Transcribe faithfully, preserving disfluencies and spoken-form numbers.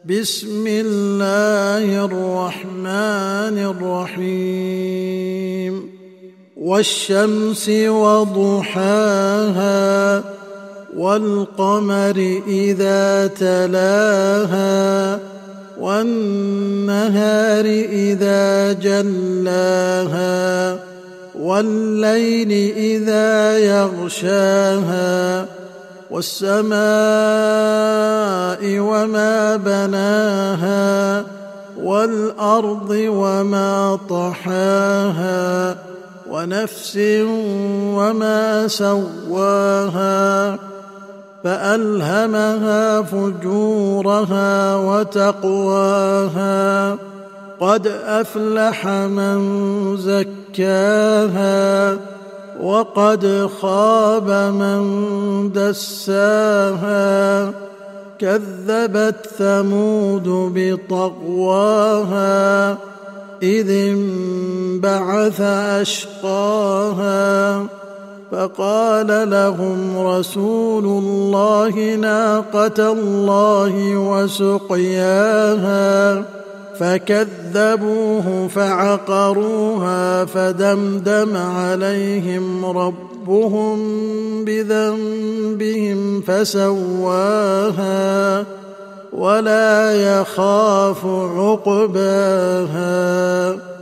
بسم الله الرحمن الرحيم والشمس وضحاها والقمر إذا تلاها والنهار إذا جلاها والليل إذا يغشاها والسماء وما بناها والأرض وما طحاها ونفس وما سواها فألهمها فجورها وتقواها قد أفلح من زكاها وقد خاب من دساها كذبت ثمود بطغواها إذ انبعث أشقاها فقال لهم رسول الله ناقة الله وسقياها فكذبوه فعقروها فدمدم عليهم ربهم بذنبهم فسواها ولا يخاف عقباها.